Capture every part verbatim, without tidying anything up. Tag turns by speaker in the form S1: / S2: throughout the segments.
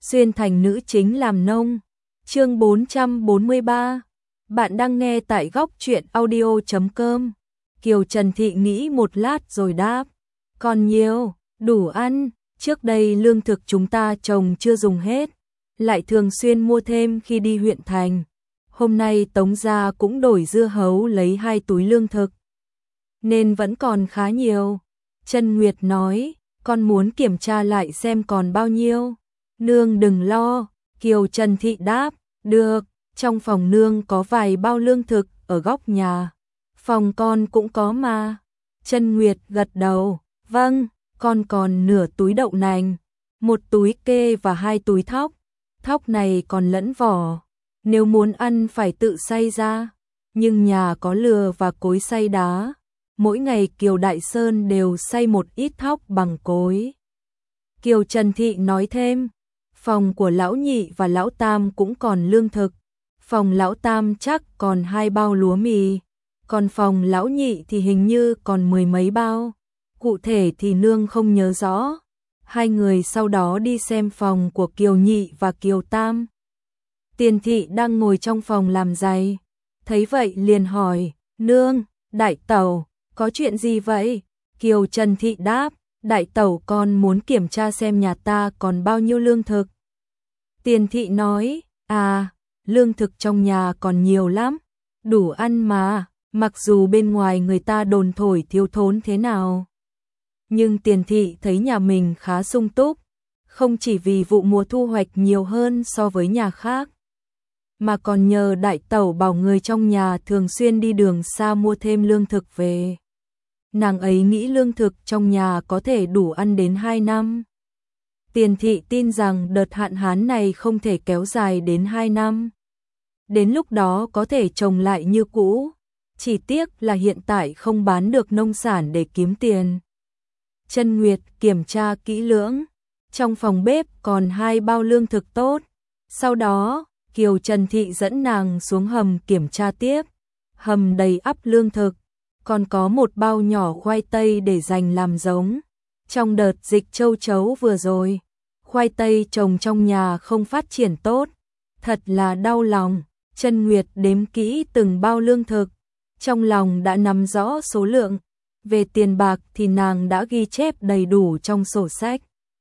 S1: xuyên thành nữ chính làm nông. Chương bốn trăm bốn mươi ba. Bạn đang nghe tại góc truyện audio chấm com. Kiều Trần Thị nghĩ một lát rồi đáp, còn nhiều, đủ ăn, trước đây lương thực chúng ta trồng chưa dùng hết, lại thường xuyên mua thêm khi đi huyện thành. Hôm nay Tống gia cũng đổi dưa hấu lấy hai túi lương thực, nên vẫn còn khá nhiều. Trân Nguyệt nói, con muốn kiểm tra lại xem còn bao nhiêu. Nương đừng lo, Kiều Trần Thị đáp, được, trong phòng nương có vài bao lương thực ở góc nhà. Phòng con cũng có mà. Trân Nguyệt gật đầu, vâng, con còn nửa túi đậu nành, một túi kê và hai túi thóc. Thóc này còn lẫn vỏ, nếu muốn ăn phải tự xay ra, nhưng nhà có lừa và cối xay đá. Mỗi ngày Kiều Đại Sơn đều xay một ít thóc bằng cối. Kiều Trần Thị nói thêm, phòng của lão nhị và lão tam cũng còn lương thực. Phòng lão tam chắc còn hai bao lúa mì, còn phòng lão nhị thì hình như còn mười mấy bao. Cụ thể thì nương không nhớ rõ. Hai người sau đó đi xem phòng của Kiều nhị và Kiều tam. Tiền Thị đang ngồi trong phòng làm giày, thấy vậy liền hỏi, nương, đại tẩu, có chuyện gì vậy? Kiều Trần Thị đáp, đại tẩu con muốn kiểm tra xem nhà ta còn bao nhiêu lương thực. Tiền Thị nói, à, lương thực trong nhà còn nhiều lắm, đủ ăn mà, mặc dù bên ngoài người ta đồn thổi thiếu thốn thế nào. Nhưng Tiền Thị thấy nhà mình khá sung túc, không chỉ vì vụ mùa thu hoạch nhiều hơn so với nhà khác, mà còn nhờ đại tẩu bảo người trong nhà thường xuyên đi đường xa mua thêm lương thực về. Nàng ấy nghĩ lương thực trong nhà có thể đủ ăn đến hai năm. Tiền Thị tin rằng đợt hạn hán này không thể kéo dài đến hai năm. Đến lúc đó có thể trồng lại như cũ, chỉ tiếc là hiện tại không bán được nông sản để kiếm tiền. Trân Nguyệt kiểm tra kỹ lưỡng, trong phòng bếp còn hai bao lương thực tốt. Sau đó, Kiều Trần Thị dẫn nàng xuống hầm kiểm tra tiếp. Hầm đầy ắp lương thực, còn có một bao nhỏ khoai tây để dành làm giống. Trong đợt dịch châu chấu vừa rồi, khoai tây trồng trong nhà không phát triển tốt, thật là đau lòng. Trân Nguyệt đếm kỹ từng bao lương thực, trong lòng đã nắm rõ số lượng. Về tiền bạc thì nàng đã ghi chép đầy đủ trong sổ sách.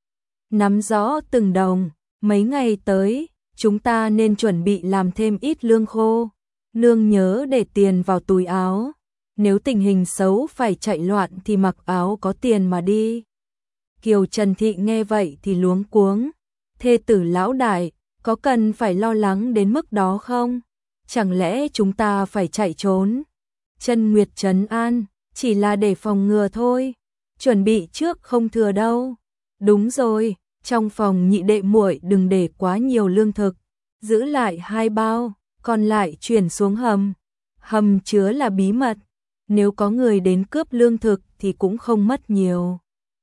S1: Nắm rõ từng đồng, mấy ngày tới, chúng ta nên chuẩn bị làm thêm ít lương khô. Nương nhớ để tiền vào túi áo, nếu tình hình xấu phải chạy loạn thì mặc áo có tiền mà đi. Kiều Trần Thị nghe vậy thì luống cuống, thê tử lão đại, có cần phải lo lắng đến mức đó không? Chẳng lẽ chúng ta phải chạy trốn? Trân Nguyệt trấn an, chỉ là để phòng ngừa thôi, chuẩn bị trước không thừa đâu. Đúng rồi, trong phòng nhị đệ muội đừng để quá nhiều lương thực, giữ lại hai bao, còn lại chuyển xuống hầm. Hầm chứa là bí mật, nếu có người đến cướp lương thực thì cũng không mất nhiều.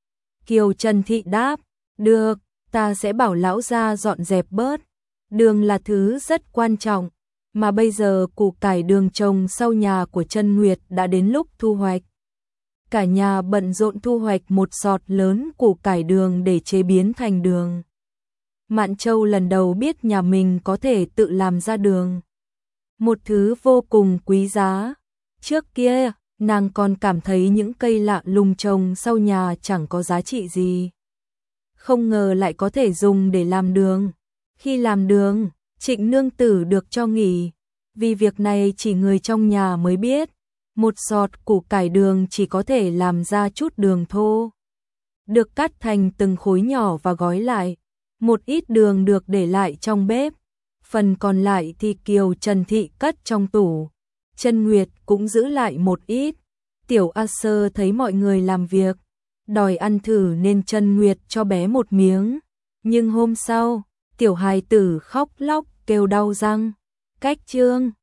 S1: Kiều Trần Thị đáp, được, ta sẽ bảo lão gia dọn dẹp bớt. Đường là thứ rất quan trọng, mà bây giờ củ cải đường trồng sau nhà của Trân Nguyệt đã đến lúc thu hoạch. Cả nhà bận rộn thu hoạch một sọt lớn củ cải đường để chế biến thành đường. Mạn Châu lần đầu biết nhà mình có thể tự làm ra đường, một thứ vô cùng quý giá. Trước kia, nàng còn cảm thấy những cây lạ lùng trồng sau nhà chẳng có giá trị gì. Không ngờ lại có thể dùng để làm đường. Khi làm đường, Trịnh nương tử được cho nghỉ, vì việc này chỉ người trong nhà mới biết. Một sọt củ cải đường chỉ có thể làm ra chút đường thô, được cắt thành từng khối nhỏ và gói lại. Một ít đường được để lại trong bếp, phần còn lại thì Kiều Trần Thị cất trong tủ. Trân Nguyệt cũng giữ lại một ít. Tiểu A Sơ thấy mọi người làm việc, đòi ăn thử nên Trân Nguyệt cho bé một miếng. Nhưng hôm sau, tiểu hài tử khóc lóc kêu đau răng. Cách chương